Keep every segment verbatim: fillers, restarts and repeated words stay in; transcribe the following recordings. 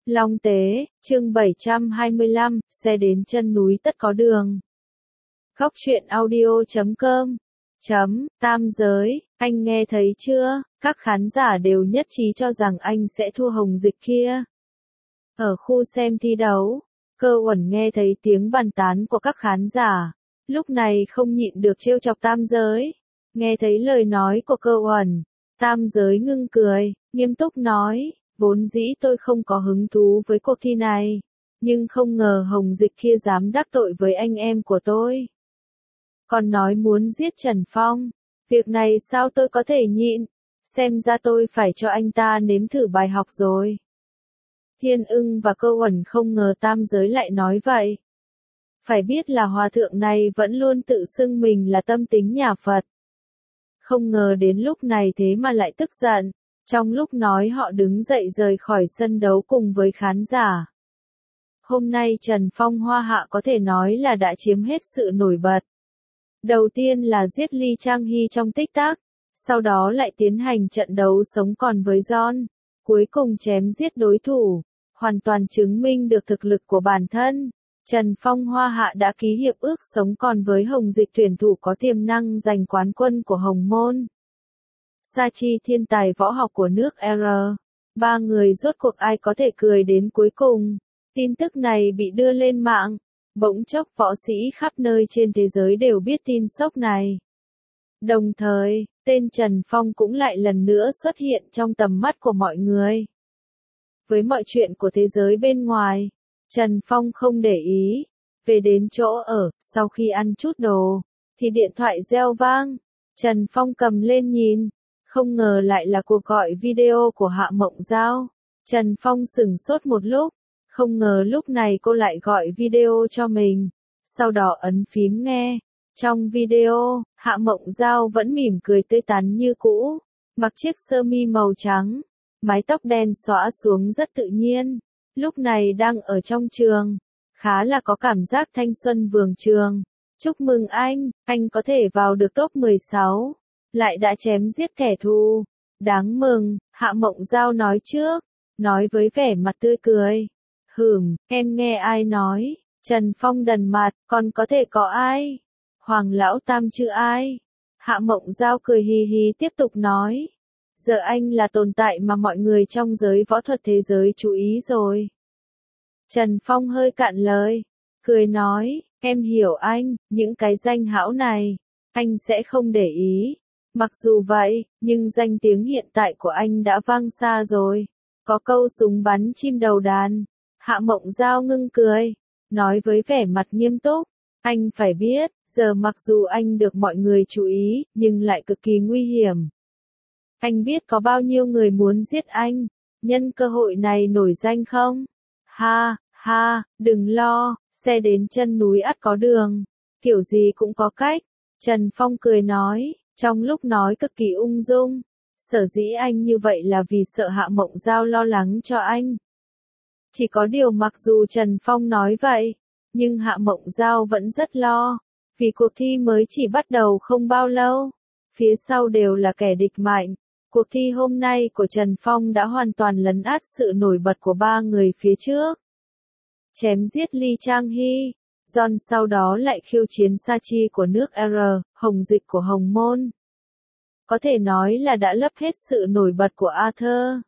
Long Tế, chương bảy trăm hai mươi lăm, xe đến chân núi tất có đường. Góc truyện audio chấm com chấm, tam giới, anh nghe thấy chưa, các khán giả đều nhất trí cho rằng anh sẽ thua Hồng Dịch kia. Ở khu xem thi đấu, Cơ Uẩn nghe thấy tiếng bàn tán của các khán giả, lúc này không nhịn được trêu chọc tam giới. Nghe thấy lời nói của Cơ Uẩn, tam giới ngưng cười, nghiêm túc nói, vốn dĩ tôi không có hứng thú với cuộc thi này, nhưng không ngờ Hồng Dịch kia dám đắc tội với anh em của tôi. Còn nói muốn giết Trần Phong, việc này sao tôi có thể nhịn, xem ra tôi phải cho anh ta nếm thử bài học rồi. Thiên Ưng và Cơ Uẩn không ngờ tam giới lại nói vậy. Phải biết là hòa thượng này vẫn luôn tự xưng mình là tâm tính nhà Phật. Không ngờ đến lúc này thế mà lại tức giận, trong lúc nói họ đứng dậy rời khỏi sân đấu cùng với khán giả. Hôm nay Trần Phong Hoa Hạ có thể nói là đã chiếm hết sự nổi bật. Đầu tiên là giết Lee Chang Hee trong tích tắc, sau đó lại tiến hành trận đấu sống còn với John, cuối cùng chém giết đối thủ, hoàn toàn chứng minh được thực lực của bản thân. Trần Phong Hoa Hạ đã ký hiệp ước sống còn với Hồng Dịch, tuyển thủ có tiềm năng giành quán quân của Hồng Môn. Sa Chi thiên tài võ học của nước R. Ba người rốt cuộc ai có thể cười đến cuối cùng. Tin tức này bị đưa lên mạng. Bỗng chốc võ sĩ khắp nơi trên thế giới đều biết tin sốc này. Đồng thời, tên Trần Phong cũng lại lần nữa xuất hiện trong tầm mắt của mọi người. Với mọi chuyện của thế giới bên ngoài, Trần Phong không để ý. Về đến chỗ ở, sau khi ăn chút đồ, thì điện thoại reo vang. Trần Phong cầm lên nhìn, không ngờ lại là cuộc gọi video của Hạ Mộng Giao. Trần Phong sửng sốt một lúc, không ngờ lúc này cô lại gọi video cho mình, sau đó ấn phím nghe. Trong video, Hạ Mộng Giao vẫn mỉm cười tươi tắn như cũ, mặc chiếc sơ mi màu trắng, mái tóc đen xõa xuống rất tự nhiên. Lúc này đang ở trong trường, khá là có cảm giác thanh xuân vườn trường. Chúc mừng anh, anh có thể vào được top mười sáu, lại đã chém giết kẻ thù. Đáng mừng, Hạ Mộng Giao nói trước, nói với vẻ mặt tươi cười. Hửm, em nghe ai nói? Trần Phong đần mặt, còn có thể có ai? Hoàng Lão Tam chứ ai? Hạ Mộng Giao cười hì hì tiếp tục nói. Giờ anh là tồn tại mà mọi người trong giới võ thuật thế giới chú ý rồi. Trần Phong hơi cạn lời, cười nói, em hiểu anh, những cái danh hão này, anh sẽ không để ý. Mặc dù vậy, nhưng danh tiếng hiện tại của anh đã vang xa rồi. Có câu súng bắn chim đầu đàn. Hạ Mộng Giao ngưng cười, nói với vẻ mặt nghiêm túc, anh phải biết, giờ mặc dù anh được mọi người chú ý, nhưng lại cực kỳ nguy hiểm. Anh biết có bao nhiêu người muốn giết anh, nhân cơ hội này nổi danh không? Ha, ha, đừng lo, xe đến chân núi ắt có đường, kiểu gì cũng có cách. Trần Phong cười nói, trong lúc nói cực kỳ ung dung. Sở dĩ anh như vậy là vì sợ Hạ Mộng Giao lo lắng cho anh. Chỉ có điều mặc dù Trần Phong nói vậy, nhưng Hạ Mộng Giao vẫn rất lo, vì cuộc thi mới chỉ bắt đầu không bao lâu, phía sau đều là kẻ địch mạnh. Cuộc thi hôm nay của Trần Phong đã hoàn toàn lấn át sự nổi bật của ba người phía trước. Chém giết Lee Chang Hee, John sau đó lại khiêu chiến Sa Chi của nước R, Hồng Dịch của Hồng Môn. Có thể nói là đã lấp hết sự nổi bật của Arthur.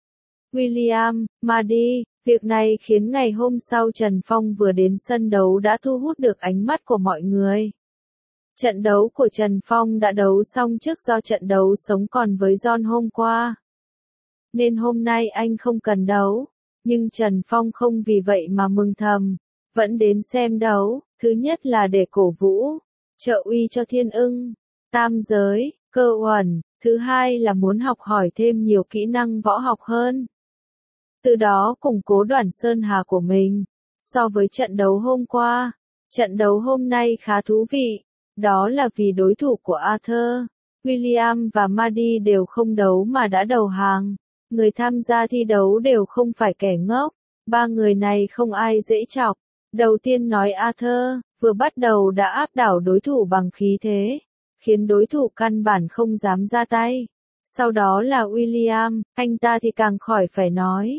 William, Maddy, việc này khiến ngày hôm sau Trần Phong vừa đến sân đấu đã thu hút được ánh mắt của mọi người. Trận đấu của Trần Phong đã đấu xong trước do trận đấu sống còn với John hôm qua. Nên hôm nay anh không cần đấu, nhưng Trần Phong không vì vậy mà mừng thầm, vẫn đến xem đấu, thứ nhất là để cổ vũ, trợ uy cho Thiên Ưng, tam giới, Cơ Uẩn, thứ hai là muốn học hỏi thêm nhiều kỹ năng võ học hơn. Từ đó củng cố Đoàn Sơn Hà của mình. So với trận đấu hôm qua, trận đấu hôm nay khá thú vị, đó là vì đối thủ của Arthur, William và Maddy đều không đấu mà đã đầu hàng. Người tham gia thi đấu đều không phải kẻ ngốc, ba người này không ai dễ chọc. Đầu tiên nói Arthur, vừa bắt đầu đã áp đảo đối thủ bằng khí thế, khiến đối thủ căn bản không dám ra tay. Sau đó là William, anh ta thì càng khỏi phải nói.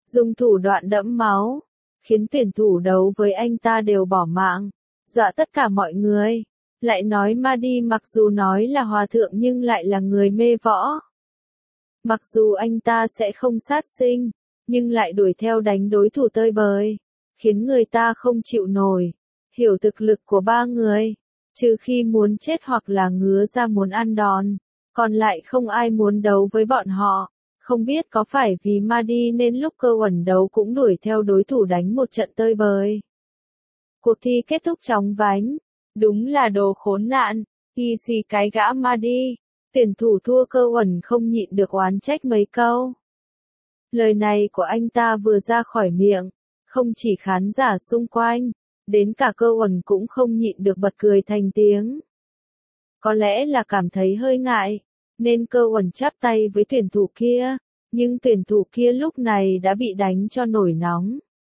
dùng thủ đoạn đẫm máu, khiến tuyển thủ đấu với anh ta đều bỏ mạng, dọa tất cả mọi người. Lại nói Mahdi mặc dù nói là hòa thượng nhưng lại là người mê võ. Mặc dù anh ta sẽ không sát sinh, nhưng lại đuổi theo đánh đối thủ tơi bời, khiến người ta không chịu nổi. Hiểu thực lực của ba người, trừ khi muốn chết hoặc là ngứa ra muốn ăn đòn, còn lại không ai muốn đấu với bọn họ. Không biết có phải vì Mahdi nên lúc Cơ Uẩn đấu cũng đuổi theo đối thủ đánh một trận tơi bời. Cuộc thi kết thúc chóng vánh, đúng là đồ khốn nạn, y xì cái gã Mahdi. Tuyển thủ thua Cơ Uẩn không nhịn được oán trách mấy câu. Lời này của anh ta vừa ra khỏi miệng, không chỉ khán giả xung quanh, đến cả Cơ Uẩn cũng không nhịn được bật cười thành tiếng. Có lẽ là cảm thấy hơi ngại, nên Cơ Uẩn chắp tay với tuyển thủ kia, nhưng tuyển thủ kia lúc này đã bị đánh cho nổi nóng.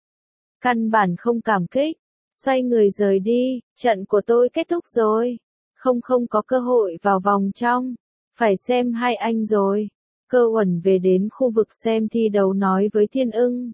Căn bản không cảm kích, xoay người rời đi, trận của tôi kết thúc rồi, không không có cơ hội vào vòng trong, phải xem hai anh rồi. Cơ Uẩn về đến khu vực xem thi đấu nói với Thiên Ưng.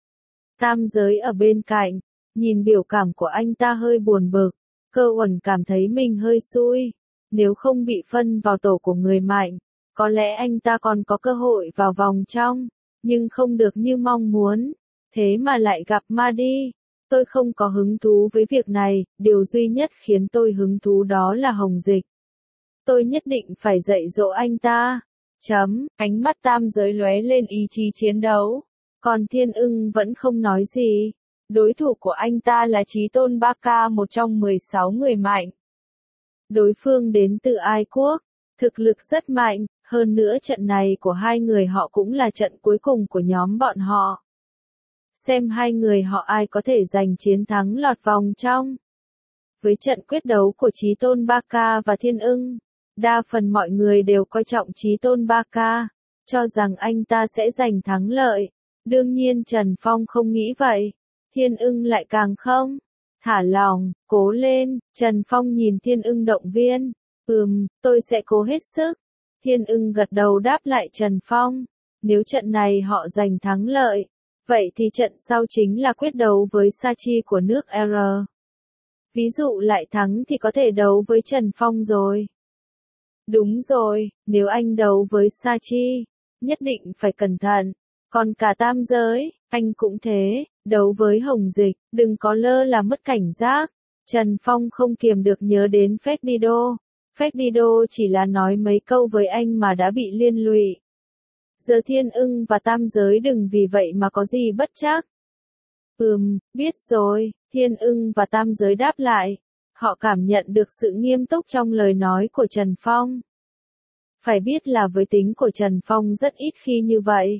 Tam Giới ở bên cạnh, nhìn biểu cảm của anh ta hơi buồn bực, Cơ Uẩn cảm thấy mình hơi xui, nếu không bị phân vào tổ của người mạnh, có lẽ anh ta còn có cơ hội vào vòng trong, nhưng không được như mong muốn, thế mà lại gặp Mahdi. Tôi không có hứng thú với việc này, điều duy nhất khiến tôi hứng thú đó là Hồng Dịch. Tôi nhất định phải dạy dỗ anh ta. Chấm, ánh mắt Tam Giới lóe lên ý chí chiến đấu. Còn Thiên Ưng vẫn không nói gì. Đối thủ của anh ta là Chí Tôn Ba Ca, một trong mười sáu người mạnh. Đối phương đến từ Ai Quốc, thực lực rất mạnh, hơn nữa trận này của hai người họ cũng là trận cuối cùng của nhóm bọn họ. Xem hai người họ ai có thể giành chiến thắng lọt vòng trong. Với trận quyết đấu của Chí Tôn Ba Ca và Thiên Ưng, đa phần mọi người đều coi trọng Chí Tôn Ba Ca, cho rằng anh ta sẽ giành thắng lợi. Đương nhiên Trần Phong không nghĩ vậy, Thiên Ưng lại càng không. Thả lòng, cố lên, Trần Phong nhìn Thiên Ưng động viên. Ừm, tôi sẽ cố hết sức. Thiên Ưng gật đầu đáp lại Trần Phong. Nếu trận này họ giành thắng lợi, vậy thì trận sau chính là quyết đấu với Sachi của nước R. Ví dụ lại thắng thì có thể đấu với Trần Phong rồi. Đúng rồi, nếu anh đấu với Sachi, nhất định phải cẩn thận. Còn cả Tam Giới, anh cũng thế, đấu với Hồng Dịch, đừng có lơ là mất cảnh giác. Trần Phong không kiềm được nhớ đến Fedido. Fedido chỉ là nói mấy câu với anh mà đã bị liên lụy. Giờ Thiên Ưng và Tam Giới đừng vì vậy mà có gì bất trắc. Ừm, biết rồi, Thiên Ưng và Tam Giới đáp lại. Họ cảm nhận được sự nghiêm túc trong lời nói của Trần Phong. Phải biết là với tính của Trần Phong rất ít khi như vậy.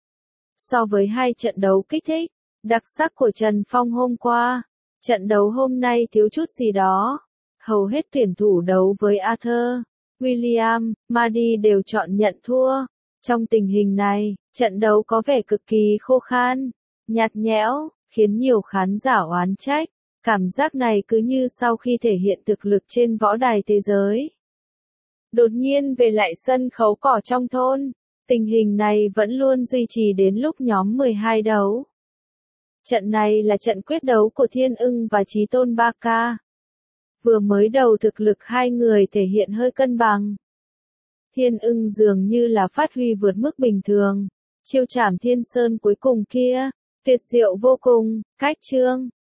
So với hai trận đấu kích thích, đặc sắc của Trần Phong hôm qua, trận đấu hôm nay thiếu chút gì đó. Hầu hết tuyển thủ đấu với Arthur, William, Mahdi đều chọn nhận thua. Trong tình hình này, trận đấu có vẻ cực kỳ khô khan, nhạt nhẽo, khiến nhiều khán giả oán trách. Cảm giác này cứ như sau khi thể hiện thực lực trên võ đài thế giới. Đột nhiên về lại sân khấu cỏ trong thôn, tình hình này vẫn luôn duy trì đến lúc nhóm mười hai đấu. Trận này là trận quyết đấu của Thiên Ưng và Chí Tôn Ba Ca. Vừa mới đầu thực lực hai người thể hiện hơi cân bằng. Thiên Ưng dường như là phát huy vượt mức bình thường. Chiêu trảm Thiên Sơn cuối cùng kia, tuyệt diệu vô cùng, cách chương.